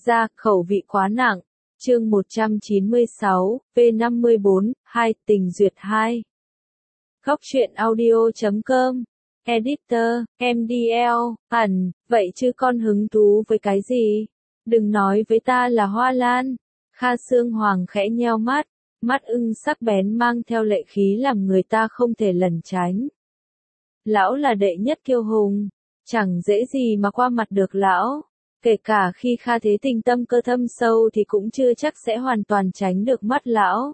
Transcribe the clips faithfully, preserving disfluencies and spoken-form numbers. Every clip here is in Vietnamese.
ra, khẩu vị quá nặng. Chương một trăm chín mươi sáu, V năm mươi bốn, hai, tình duyệt hai. Góc truyện audio chấm com. Editor, em đê lờ, ẩn, vậy chứ con hứng thú với cái gì? Đừng nói với ta là hoa lan. Kha Sương Hoàng khẽ nheo mắt, mắt ưng sắc bén mang theo lệ khí làm người ta không thể lẩn tránh. Lão là đệ nhất kiêu hùng, chẳng dễ gì mà qua mặt được lão. Kể cả khi Kha Thế Tình tâm cơ thâm sâu thì cũng chưa chắc sẽ hoàn toàn tránh được mắt lão.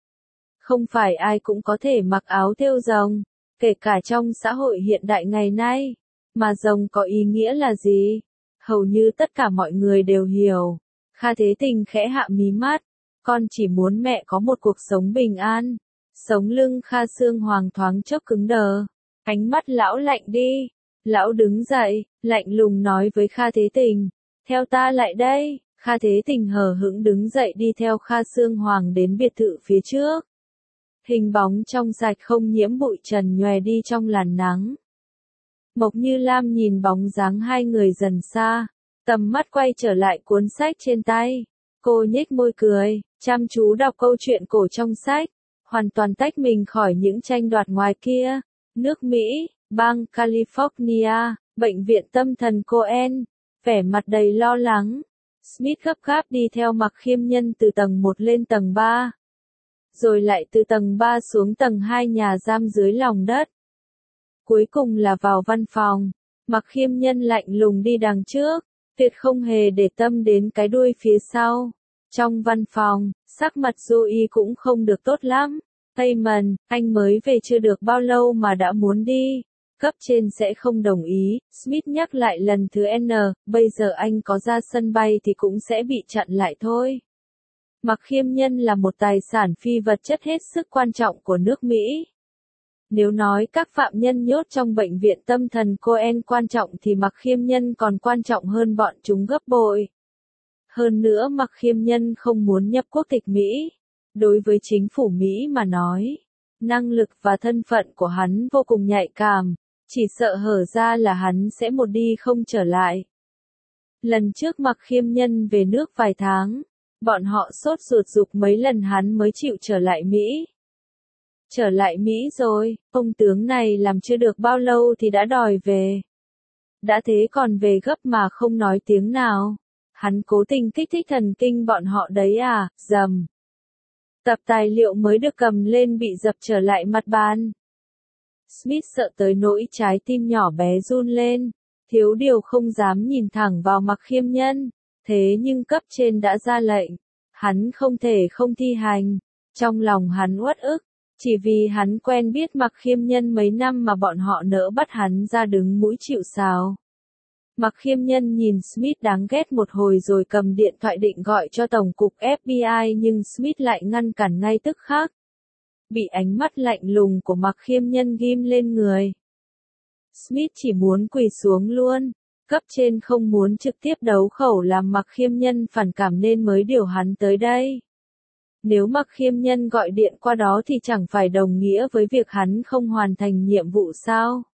Không phải ai cũng có thể mặc áo thêu rồng, kể cả trong xã hội hiện đại ngày nay. Mà rồng có ý nghĩa là gì? Hầu như tất cả mọi người đều hiểu. Kha Thế Tình khẽ hạ mí mắt. Con chỉ muốn mẹ có một cuộc sống bình an. Sống lưng Kha Sương Hoàng thoáng chốc cứng đờ. Ánh mắt lão lạnh đi. Lão đứng dậy, lạnh lùng nói với Kha Thế Tình. Theo ta lại đây. Kha Thế Tình hờ hững đứng dậy đi theo Kha Sương Hoàng đến biệt thự phía trước. Hình bóng trong sạch không nhiễm bụi trần nhòe đi trong làn nắng. Mộc Như Lam nhìn bóng dáng hai người dần xa, tầm mắt quay trở lại cuốn sách trên tay. Cô nhếch môi cười, chăm chú đọc câu chuyện cổ trong sách, hoàn toàn tách mình khỏi những tranh đoạt ngoài kia. Nước Mỹ, bang California, bệnh viện tâm thần Cohen, vẻ mặt đầy lo lắng. Smith gấp gáp đi theo Mạc Khiêm Nhân từ tầng một lên tầng ba. Rồi lại từ tầng ba xuống tầng hai nhà giam dưới lòng đất. Cuối cùng là vào văn phòng, Mạc Khiêm Nhân lạnh lùng đi đằng trước, tuyệt không hề để tâm đến cái đuôi phía sau. Trong văn phòng, sắc mặt Zoe cũng không được tốt lắm. Payman, anh mới về chưa được bao lâu mà đã muốn đi. Cấp trên sẽ không đồng ý, Smith nhắc lại lần thứ N, bây giờ anh có ra sân bay thì cũng sẽ bị chặn lại thôi. Mạc Khiêm Nhân là một tài sản phi vật chất hết sức quan trọng của nước Mỹ. Nếu nói các phạm nhân nhốt trong bệnh viện tâm thần Cohen quan trọng thì Mạc Khiêm Nhân còn quan trọng hơn bọn chúng gấp bội. Hơn nữa Mạc Khiêm Nhân không muốn nhập quốc tịch Mỹ. Đối với chính phủ Mỹ mà nói, năng lực và thân phận của hắn vô cùng nhạy cảm, chỉ sợ hở ra là hắn sẽ một đi không trở lại. Lần trước Mạc Khiêm Nhân về nước vài tháng, bọn họ sốt ruột giục mấy lần hắn mới chịu trở lại Mỹ. Trở lại Mỹ rồi, ông tướng này làm chưa được bao lâu thì đã đòi về. Đã thế còn về gấp mà không nói tiếng nào. Hắn cố tình kích thích thần kinh bọn họ đấy à, dầm. Tập tài liệu mới được cầm lên bị dập trở lại mặt bàn. Smith sợ tới nỗi trái tim nhỏ bé run lên, thiếu điều không dám nhìn thẳng vào Mạc Khiêm Nhân. Thế nhưng cấp trên đã ra lệnh, hắn không thể không thi hành. Trong lòng hắn uất ức, chỉ vì hắn quen biết Mạc Khiêm Nhân mấy năm mà bọn họ nỡ bắt hắn ra đứng mũi chịu sào. Mạc Khiêm Nhân nhìn Smith đáng ghét một hồi rồi cầm điện thoại định gọi cho Tổng cục ép bê i nhưng Smith lại ngăn cản ngay tức khắc. Bị ánh mắt lạnh lùng của Mạc Khiêm Nhân ghim lên người. Smith chỉ muốn quỳ xuống luôn. Cấp trên không muốn trực tiếp đấu khẩu làm Mạc Khiêm Nhân phản cảm nên mới điều hắn tới đây. Nếu Mạc Khiêm Nhân gọi điện qua đó thì chẳng phải đồng nghĩa với việc hắn không hoàn thành nhiệm vụ sao?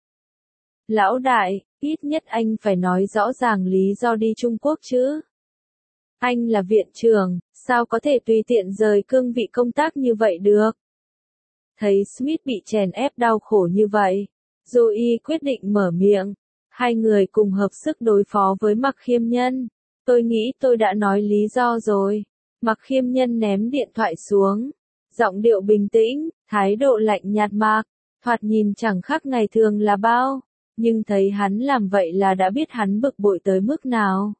Lão đại, ít nhất anh phải nói rõ ràng lý do đi Trung Quốc chứ. Anh là viện trưởng, sao có thể tùy tiện rời cương vị công tác như vậy được? Thấy Smith bị chèn ép đau khổ như vậy, Zoe quyết định mở miệng. Hai người cùng hợp sức đối phó với Mạc Khiêm Nhân. Tôi nghĩ tôi đã nói lý do rồi. Mạc Khiêm Nhân ném điện thoại xuống. Giọng điệu bình tĩnh, thái độ lạnh nhạt Mạc. Thoạt nhìn chẳng khác ngày thường là bao. Nhưng thấy hắn làm vậy là đã biết hắn bực bội tới mức nào.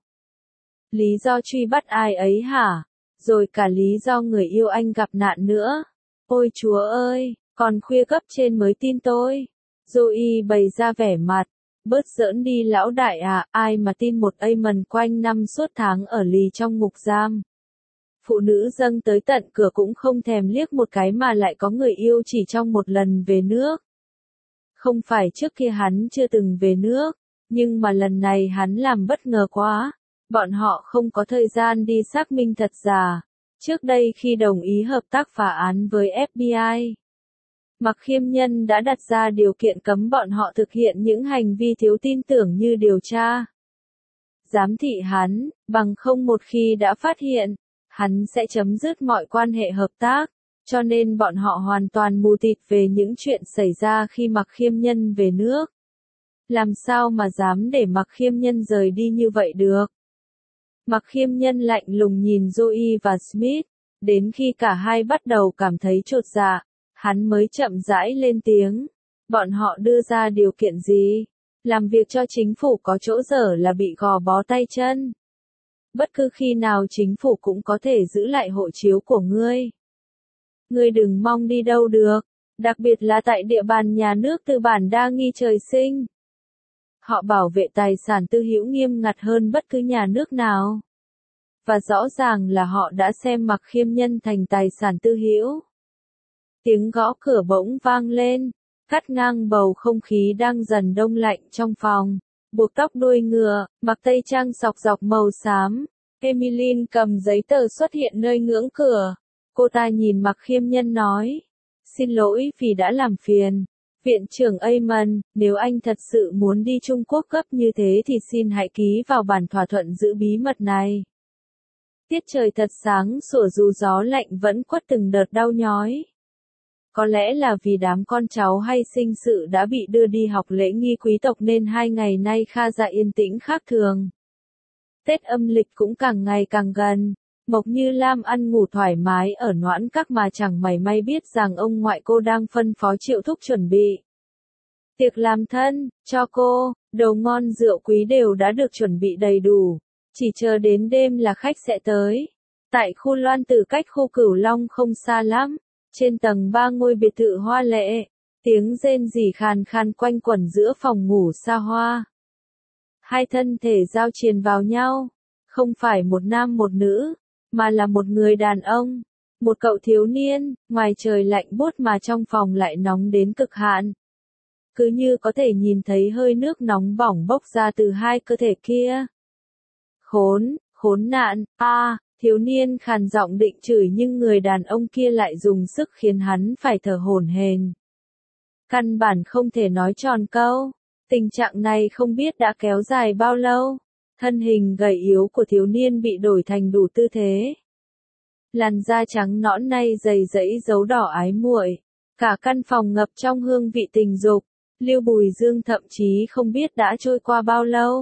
Lý do truy bắt ai ấy hả? Rồi cả lý do người yêu anh gặp nạn nữa. Ôi chúa ơi, còn khuya cấp trên mới tin tôi. Zoe bày ra vẻ mặt. Bớt giỡn đi lão đại à, ai mà tin một Amon quanh năm suốt tháng ở lì trong ngục giam. Phụ nữ dâng tới tận cửa cũng không thèm liếc một cái mà lại có người yêu chỉ trong một lần về nước. Không phải trước kia hắn chưa từng về nước, nhưng mà lần này hắn làm bất ngờ quá. Bọn họ không có thời gian đi xác minh thật giả. Trước đây khi đồng ý hợp tác phá án với ép bê i, Mạc Khiêm Nhân đã đặt ra điều kiện cấm bọn họ thực hiện những hành vi thiếu tin tưởng như điều tra, giám thị hắn, bằng không một khi đã phát hiện, hắn sẽ chấm dứt mọi quan hệ hợp tác, cho nên bọn họ hoàn toàn mù tịt về những chuyện xảy ra khi Mặc Khiêm Nhân về nước. Làm sao mà dám để Mặc Khiêm Nhân rời đi như vậy được? Mặc Khiêm Nhân lạnh lùng nhìn Joey và Smith, đến khi cả hai bắt đầu cảm thấy chột dạ, hắn mới chậm rãi lên tiếng. Bọn họ đưa ra điều kiện gì? Làm việc cho chính phủ có chỗ dở là bị gò bó tay chân. Bất cứ khi nào chính phủ cũng có thể giữ lại hộ chiếu của ngươi. Ngươi đừng mong đi đâu được, đặc biệt là tại địa bàn nhà nước tư bản đa nghi trời sinh. Họ bảo vệ tài sản tư hữu nghiêm ngặt hơn bất cứ nhà nước nào. Và rõ ràng là họ đã xem Mặc Khiêm Nhân thành tài sản tư hữu. Tiếng gõ cửa bỗng vang lên, cắt ngang bầu không khí đang dần đông lạnh trong phòng. Buộc tóc đuôi ngựa, mặc tây trang sọc dọc màu xám. Emmeline cầm giấy tờ xuất hiện nơi ngưỡng cửa. Cô ta nhìn Mặc Khiêm Nhân nói. Xin lỗi vì đã làm phiền. Viện trưởng Amon, nếu anh thật sự muốn đi Trung Quốc gấp như thế thì xin hãy ký vào bản thỏa thuận giữ bí mật này. Tiết trời thật sáng sủa dù gió lạnh vẫn quất từng đợt đau nhói. Có lẽ là vì đám con cháu hay sinh sự đã bị đưa đi học lễ nghi quý tộc nên hai ngày nay Kha Dạ yên tĩnh khác thường. Tết âm lịch cũng càng ngày càng gần. Mộc Như Lam ăn ngủ thoải mái ở Noãn Các mà chẳng mảy may biết rằng ông ngoại cô đang phân phó Triệu Thúc chuẩn bị tiệc làm thân cho cô, đồ ngon rượu quý đều đã được chuẩn bị đầy đủ, chỉ chờ đến đêm là khách sẽ tới. Tại khu Loan Tử cách khu Cửu Long không xa lắm, trên tầng ba ngôi biệt thự hoa lệ, tiếng rên rỉ khàn khàn quanh quẩn giữa phòng ngủ xa hoa. Hai thân thể giao triền vào nhau, không phải một nam một nữ, mà là một người đàn ông, một cậu thiếu niên, ngoài trời lạnh buốt mà trong phòng lại nóng đến cực hạn. Cứ như có thể nhìn thấy hơi nước nóng bỏng bốc ra từ hai cơ thể kia. Khốn, khốn nạn, a, à, thiếu niên khàn giọng định chửi nhưng người đàn ông kia lại dùng sức khiến hắn phải thở hổn hển. Căn bản không thể nói tròn câu. Tình trạng này không biết đã kéo dài bao lâu. Thân hình gầy yếu của thiếu niên bị đổi thành đủ tư thế. Làn da trắng nõn nay dày dẫy dấu đỏ ái muội. Cả căn phòng ngập trong hương vị tình dục. Lưu Bùi Dương thậm chí không biết đã trôi qua bao lâu.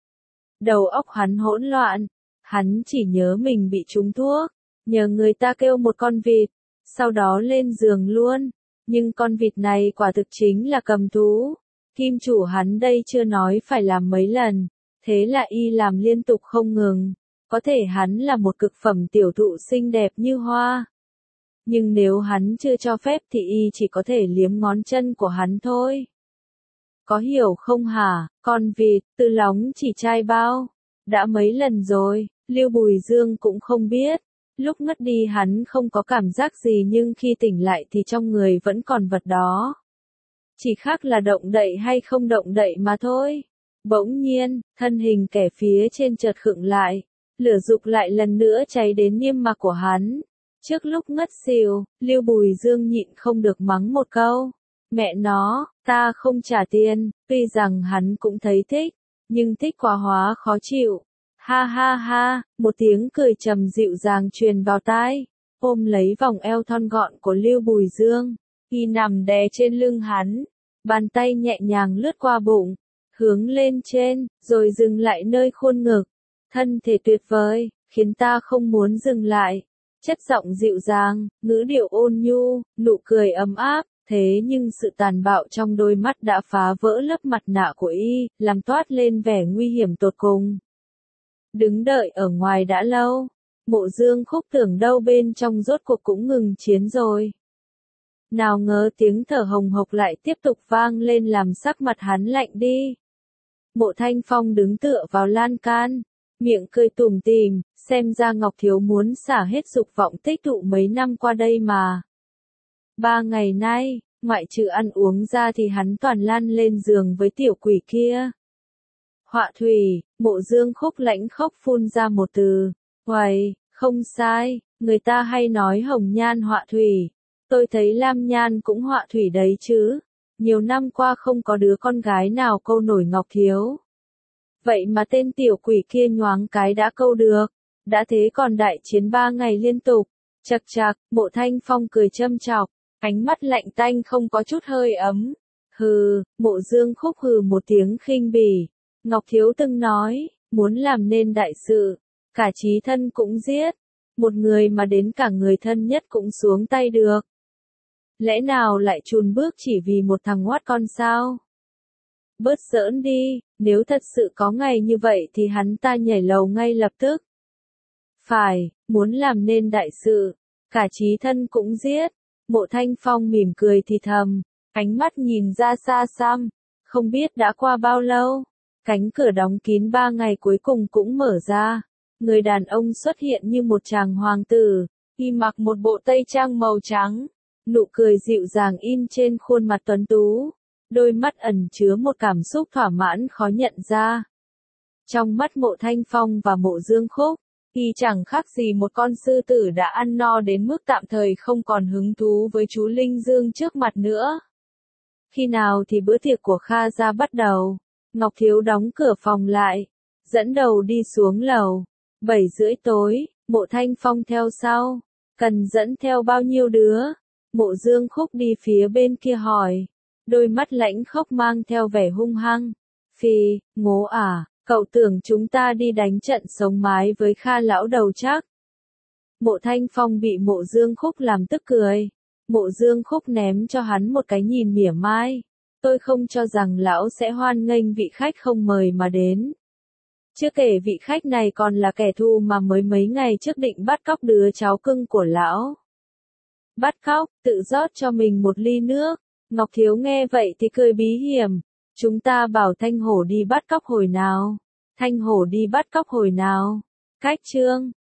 Đầu óc hắn hỗn loạn. Hắn chỉ nhớ mình bị trúng thuốc. Nhờ người ta kêu một con vịt. Sau đó lên giường luôn. Nhưng con vịt này quả thực chính là cầm thú. Kim chủ hắn đây chưa nói phải làm mấy lần. Thế là y làm liên tục không ngừng. Có thể hắn là một cực phẩm tiểu thụ xinh đẹp như hoa. Nhưng nếu hắn chưa cho phép thì y chỉ có thể liếm ngón chân của hắn thôi. Có hiểu không hả, con vịt, từ lóng chỉ trai bao. Đã mấy lần rồi, Lưu Bùi Dương cũng không biết. Lúc ngất đi hắn không có cảm giác gì nhưng khi tỉnh lại thì trong người vẫn còn vật đó. Chỉ khác là động đậy hay không động đậy mà thôi. Bỗng nhiên, thân hình kẻ phía trên chợt khựng lại. Lửa dục lại lần nữa cháy đến niêm mạc của hắn. Trước lúc ngất xỉu, Lưu Bùi Dương nhịn không được mắng một câu. Mẹ nó, ta không trả tiền, tuy rằng hắn cũng thấy thích, nhưng thích quá hóa khó chịu. Ha ha ha, một tiếng cười trầm dịu dàng truyền vào tai, ôm lấy vòng eo thon gọn của Lưu Bùi Dương. Y nằm đè trên lưng hắn, bàn tay nhẹ nhàng lướt qua bụng, hướng lên trên, rồi dừng lại nơi khuôn ngực. Thân thể tuyệt vời, khiến ta không muốn dừng lại. Chất giọng dịu dàng, ngữ điệu ôn nhu, nụ cười ấm áp, thế nhưng sự tàn bạo trong đôi mắt đã phá vỡ lớp mặt nạ của y, làm toát lên vẻ nguy hiểm tột cùng. Đứng đợi ở ngoài đã lâu, Mộ Dương Khúc tưởng đâu bên trong rốt cuộc cũng ngừng chiến rồi. Nào ngờ tiếng thở hồng hộc lại tiếp tục vang lên làm sắc mặt hắn lạnh đi. Mộ Thanh Phong đứng tựa vào lan can, miệng cười tủm tỉm, xem ra Ngọc Thiếu muốn xả hết dục vọng tích tụ mấy năm qua đây mà. Ba ngày nay, ngoại trừ ăn uống ra thì hắn toàn lăn lên giường với tiểu quỷ kia. Họa thủy, Mộ Dương Khúc lãnh khốc phun ra một từ. Uầy, không sai, người ta hay nói hồng nhan họa thủy. Tôi thấy lam nhan cũng họa thủy đấy chứ. Nhiều năm qua không có đứa con gái nào câu nổi Ngọc Thiếu. Vậy mà tên tiểu quỷ kia nhoáng cái đã câu được. Đã thế còn đại chiến ba ngày liên tục. Chật chạc, Mộ Thanh Phong cười châm chọc, ánh mắt lạnh tanh không có chút hơi ấm. Hừ, Mộ Dương Khúc hừ một tiếng khinh bỉ. Ngọc Thiếu từng nói, muốn làm nên đại sự, cả chí thân cũng giết. Một người mà đến cả người thân nhất cũng xuống tay được. Lẽ nào lại chùn bước chỉ vì một thằng ngoát con sao? Bớt giỡn đi, nếu thật sự có ngày như vậy thì hắn ta nhảy lầu ngay lập tức. Phải, muốn làm nên đại sự, cả chí thân cũng giết. Mộ Thanh Phong mỉm cười thì thầm, ánh mắt nhìn ra xa xăm, không biết đã qua bao lâu. Cánh cửa đóng kín ba ngày cuối cùng cũng mở ra. Người đàn ông xuất hiện như một chàng hoàng tử, y mặc một bộ tây trang màu trắng, nụ cười dịu dàng in trên khuôn mặt tuấn tú, đôi mắt ẩn chứa một cảm xúc thỏa mãn khó nhận ra. Trong mắt Mộ Thanh Phong và Mộ Dương Khúc, y chẳng khác gì một con sư tử đã ăn no đến mức tạm thời không còn hứng thú với chú Linh Dương trước mặt nữa. Khi nào thì bữa tiệc của Kha gia bắt đầu? Ngọc Thiếu đóng cửa phòng lại, dẫn đầu đi xuống lầu. Bảy rưỡi tối, Mộ Thanh Phong theo sau. Cần dẫn theo bao nhiêu đứa? Mộ Dương Khúc đi phía bên kia hỏi. Đôi mắt lãnh khốc mang theo vẻ hung hăng. Phi, ngố à, cậu tưởng chúng ta đi đánh trận sống mái với Kha lão đầu chắc. Mộ Thanh Phong bị Mộ Dương Khúc làm tức cười. Mộ Dương Khúc ném cho hắn một cái nhìn mỉa mai. Tôi không cho rằng lão sẽ hoan nghênh vị khách không mời mà đến. Chưa kể vị khách này còn là kẻ thù mà mới mấy ngày trước định bắt cóc đứa cháu cưng của lão. Bắt cóc, tự rót cho mình một ly nước. Ngọc Thiếu nghe vậy thì cười bí hiểm. Chúng ta bảo Thanh Hổ đi bắt cóc hồi nào? Thanh Hổ đi bắt cóc hồi nào? Cách chương